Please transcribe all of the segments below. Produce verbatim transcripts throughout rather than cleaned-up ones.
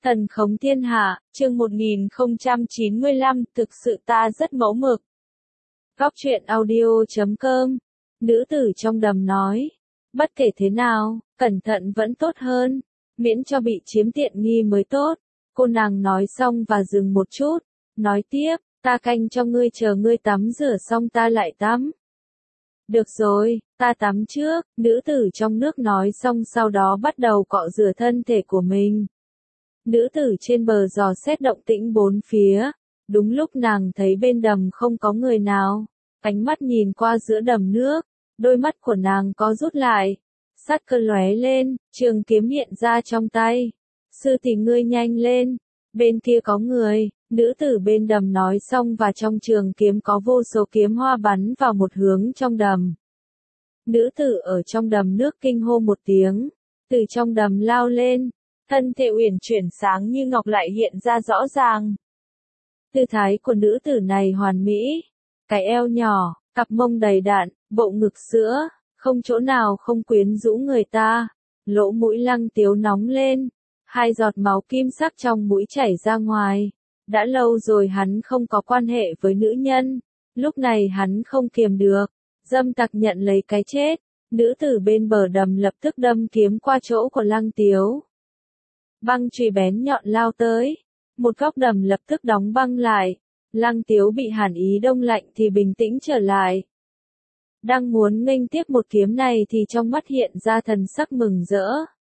Thần khống thiên hạ, chương một nghìn không trăm chín mươi lăm, thực sự ta rất mẫu mực. Góc truyện audio chấm com, nữ tử trong đầm nói, bất kể thế nào, cẩn thận vẫn tốt hơn, miễn cho bị chiếm tiện nghi mới tốt. Cô nàng nói xong và dừng một chút, nói tiếp, ta canh cho ngươi chờ ngươi tắm rửa xong ta lại tắm. Được rồi, ta tắm trước, nữ tử trong nước nói xong sau đó bắt đầu cọ rửa thân thể của mình. Nữ tử trên bờ dò xét động tĩnh bốn phía, đúng lúc nàng thấy bên đầm không có người nào, ánh mắt nhìn qua giữa đầm nước, đôi mắt của nàng có rút lại, sát cơ lóe lên, trường kiếm hiện ra trong tay. Sư tỷ ngươi nhanh lên, bên kia có người, nữ tử bên đầm nói xong và trong trường kiếm có vô số kiếm hoa bắn vào một hướng trong đầm. Nữ tử ở trong đầm nước kinh hô một tiếng, từ trong đầm lao lên. Thân thể uyển chuyển sáng như ngọc lại hiện ra rõ ràng. Tư thái của nữ tử này hoàn mỹ, cái eo nhỏ, cặp mông đầy đặn, bộ ngực sữa, không chỗ nào không quyến rũ người ta. Lỗ mũi Lăng Tiếu nóng lên, hai giọt máu kim sắc trong mũi chảy ra ngoài. Đã lâu rồi hắn không có quan hệ với nữ nhân, lúc này hắn không kiềm được, dâm tặc nhận lấy cái chết. Nữ tử bên bờ đầm lập tức đâm kiếm qua chỗ của Lăng Tiếu. Băng chùy bén nhọn lao tới, một góc đầm lập tức đóng băng lại, Lăng Tiếu bị hàn ý đông lạnh thì bình tĩnh trở lại. Đang muốn nghênh tiếp một kiếm này thì trong mắt hiện ra thần sắc mừng rỡ.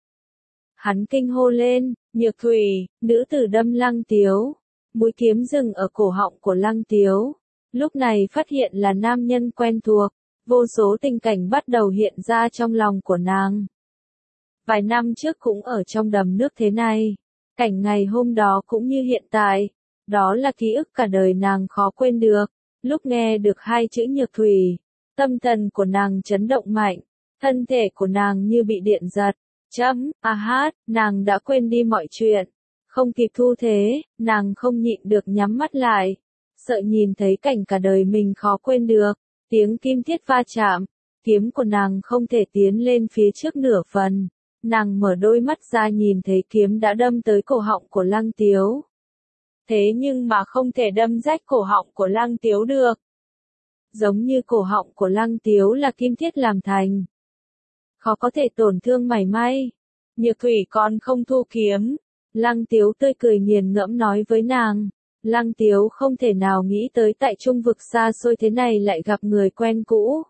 Hắn kinh hô lên, Nhược Thủy, nữ tử đâm Lăng Tiếu, mũi kiếm dừng ở cổ họng của Lăng Tiếu, lúc này phát hiện là nam nhân quen thuộc, vô số tình cảnh bắt đầu hiện ra trong lòng của nàng. Vài năm trước cũng ở trong đầm nước thế này, cảnh ngày hôm đó cũng như hiện tại, đó là ký ức cả đời nàng khó quên được. Lúc nghe được hai chữ Nhược Thủy, tâm thần của nàng chấn động mạnh, thân thể của nàng như bị điện giật, chấm, a hát, nàng đã quên đi mọi chuyện, không kịp thu thế, nàng không nhịn được nhắm mắt lại, sợ nhìn thấy cảnh cả đời mình khó quên được, tiếng kim thiết va chạm, kiếm của nàng không thể tiến lên phía trước nửa phần. Nàng mở đôi mắt ra nhìn thấy kiếm đã đâm tới cổ họng của Lăng Tiếu. Thế nhưng mà không thể đâm rách cổ họng của Lăng Tiếu được. Giống như cổ họng của Lăng Tiếu là kim thiết làm thành. Khó có thể tổn thương mảy may. Nhược Thủy còn không thu kiếm. Lăng Tiếu tươi cười nghiền ngẫm nói với nàng. Lăng Tiếu không thể nào nghĩ tới tại trung vực xa xôi thế này lại gặp người quen cũ.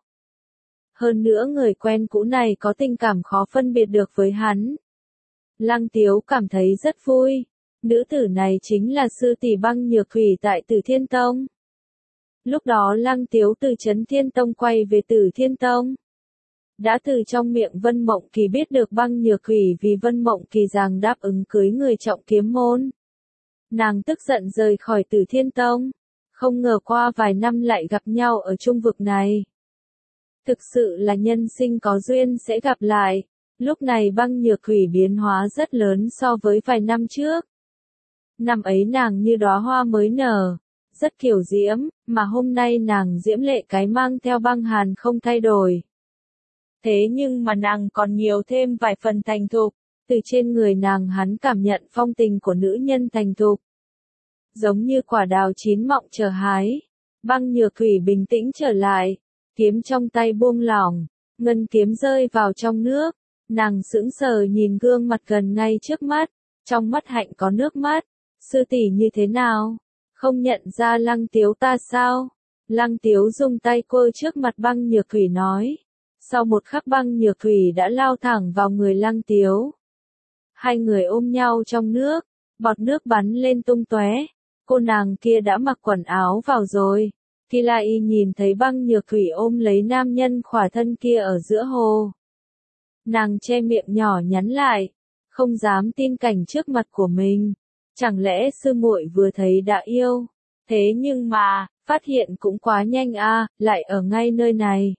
Hơn nữa người quen cũ này có tình cảm khó phân biệt được với hắn. Lăng Tiếu cảm thấy rất vui. Nữ tử này chính là sư tỷ Băng Nhược Thủy tại Tử Thiên Tông. Lúc đó Lăng Tiếu từ Trấn Thiên Tông quay về Tử Thiên Tông. Đã từ trong miệng Vân Mộng Kỳ biết được Băng Nhược Thủy vì Vân Mộng Kỳ rằng đáp ứng cưới người trọng kiếm môn. Nàng tức giận rời khỏi Tử Thiên Tông. Không ngờ qua vài năm lại gặp nhau ở trung vực này. Thực sự là nhân sinh có duyên sẽ gặp lại. Lúc này Băng Nhược Thủy biến hóa rất lớn so với vài năm trước. Năm ấy nàng như đóa hoa mới nở, rất kiều diễm, mà hôm nay nàng diễm lệ cái mang theo băng hàn không thay đổi. Thế nhưng mà nàng còn nhiều thêm vài phần thành thục, từ trên người nàng hắn cảm nhận phong tình của nữ nhân thành thục. Giống như quả đào chín mọng chờ hái, Băng Nhược Thủy bình tĩnh trở lại. Kiếm trong tay buông lỏng, ngân kiếm rơi vào trong nước, nàng sững sờ nhìn gương mặt gần ngay trước mắt, trong mắt hạnh có nước mắt. Sư tỷ như thế nào? Không nhận ra Lăng Tiếu ta sao? Lăng Tiếu dùng tay quơ trước mặt Băng Nhược Thủy nói. Sau một khắc Băng Nhược Thủy đã lao thẳng vào người Lăng Tiếu. Hai người ôm nhau trong nước, bọt nước bắn lên tung tóe. Cô nàng kia đã mặc quần áo vào rồi. Khi Lai Y nhìn thấy Băng Nhược Thủy ôm lấy nam nhân khỏa thân kia ở giữa hồ. Nàng che miệng nhỏ nhắn lại, không dám tin cảnh trước mặt của mình. Chẳng lẽ sư muội vừa thấy đã yêu? Thế nhưng mà, phát hiện cũng quá nhanh a, lại ở ngay nơi này.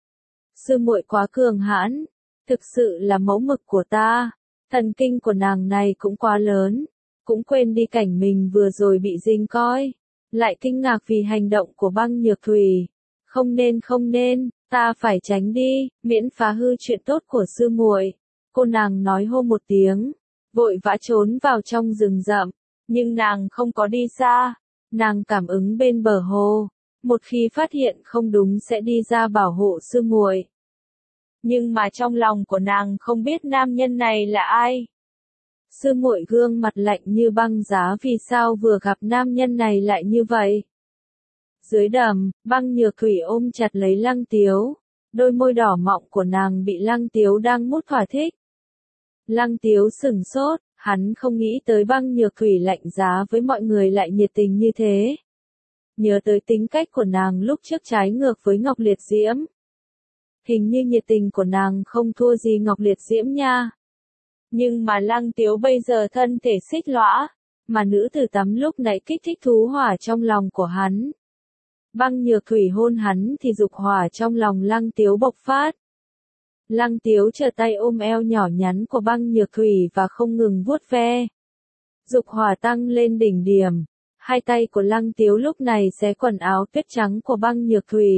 Sư muội quá cường hãn, thực sự là mẫu mực của ta. Thần kinh của nàng này cũng quá lớn, cũng quên đi cảnh mình vừa rồi bị dinh coi. Lại kinh ngạc vì hành động của Băng Nhược Thủy. Không nên không nên, ta phải tránh đi, miễn phá hư chuyện tốt của sư muội. Cô nàng nói hô một tiếng, vội vã trốn vào trong rừng rậm, nhưng nàng không có đi xa, nàng cảm ứng bên bờ hồ, một khi phát hiện không đúng sẽ đi ra bảo hộ sư muội. Nhưng mà trong lòng của nàng không biết nam nhân này là ai. Sư muội gương mặt lạnh như băng giá vì sao vừa gặp nam nhân này lại như vậy. Dưới đầm, Băng Nhược Thủy ôm chặt lấy Lăng Tiếu, đôi môi đỏ mọng của nàng bị Lăng Tiếu đang mút thỏa thích. Lăng Tiếu sửng sốt, hắn không nghĩ tới Băng Nhược Thủy lạnh giá với mọi người lại nhiệt tình như thế. Nhớ tới tính cách của nàng lúc trước trái ngược với Ngọc Liệt Diễm. Hình như nhiệt tình của nàng không thua gì Ngọc Liệt Diễm nha. Nhưng mà Lăng Tiếu bây giờ thân thể xích lõa, mà nữ tử tắm lúc nãy kích thích thú hỏa trong lòng của hắn. Băng Nhược Thủy hôn hắn thì dục hỏa trong lòng Lăng Tiếu bộc phát. Lăng Tiếu trở tay ôm eo nhỏ nhắn của Băng Nhược Thủy và không ngừng vuốt ve. Dục hỏa tăng lên đỉnh điểm, hai tay của Lăng Tiếu lúc này xé quần áo tuyết trắng của Băng Nhược Thủy.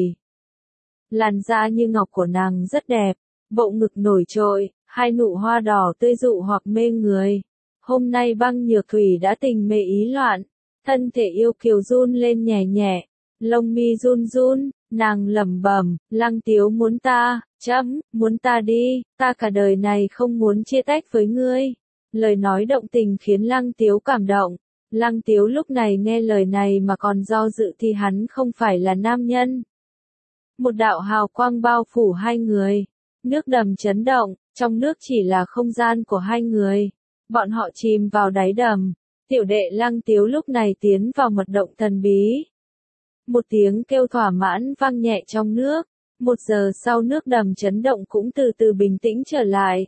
Làn da như ngọc của nàng rất đẹp, bộ ngực nổi trội, hai nụ hoa đỏ tươi dụ hoặc mê người. Hôm nay Băng Nhược Thủy đã tình mê ý loạn, thân thể yêu kiều run lên nhẹ nhẹ, lông mi run run, nàng lẩm bẩm, Lăng Tiếu muốn ta, chấm, muốn ta đi, ta cả đời này không muốn chia tách với ngươi. Lời nói động tình khiến Lăng Tiếu cảm động. Lăng Tiếu lúc này nghe lời này mà còn do dự thì hắn không phải là nam nhân. Một đạo hào quang bao phủ hai người. Nước đầm chấn động, trong nước chỉ là không gian của hai người. Bọn họ chìm vào đáy đầm. Tiểu đệ Lăng Tiếu lúc này tiến vào mật động thần bí. Một tiếng kêu thỏa mãn vang nhẹ trong nước. Một giờ sau nước đầm chấn động cũng từ từ bình tĩnh trở lại.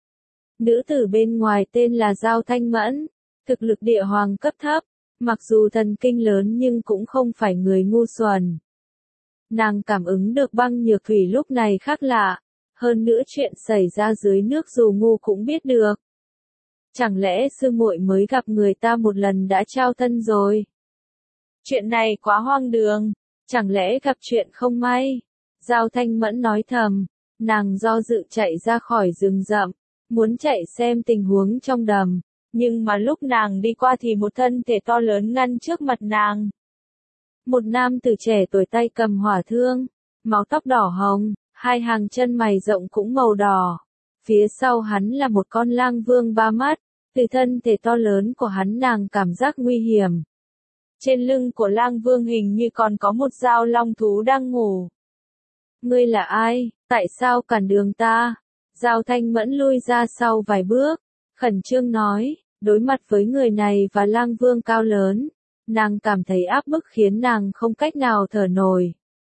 Nữ tử bên ngoài tên là Giao Thanh Mẫn. Thực lực địa hoàng cấp thấp. Mặc dù thần kinh lớn nhưng cũng không phải người ngu xuẩn. Nàng cảm ứng được Băng Nhược Thủy lúc này khác lạ. Hơn nữa chuyện xảy ra dưới nước dù ngu cũng biết được. Chẳng lẽ sư muội mới gặp người ta một lần đã trao thân rồi? Chuyện này quá hoang đường. Chẳng lẽ gặp chuyện không may? Giao Thanh Mẫn nói thầm. Nàng do dự chạy ra khỏi rừng rậm. Muốn chạy xem tình huống trong đầm. Nhưng mà lúc nàng đi qua thì một thân thể to lớn ngăn trước mặt nàng. Một nam tử trẻ tuổi tay cầm hỏa thương. Màu tóc đỏ hồng. Hai hàng chân mày rộng cũng màu đỏ. Phía sau hắn là một con lang vương ba mắt. Từ thân thể to lớn của hắn nàng cảm giác nguy hiểm. Trên lưng của lang vương hình như còn có một dao long thú đang ngủ. Ngươi là ai? Tại sao cản đường ta? Giao Thanh Mẫn lui ra sau vài bước. Khẩn trương nói, đối mặt với người này và lang vương cao lớn. Nàng cảm thấy áp bức khiến nàng không cách nào thở nổi.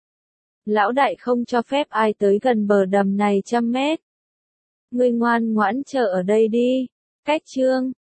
Lão đại không cho phép ai tới gần bờ đầm này trăm mét. Ngươi ngoan ngoãn chờ ở đây đi. Cách chương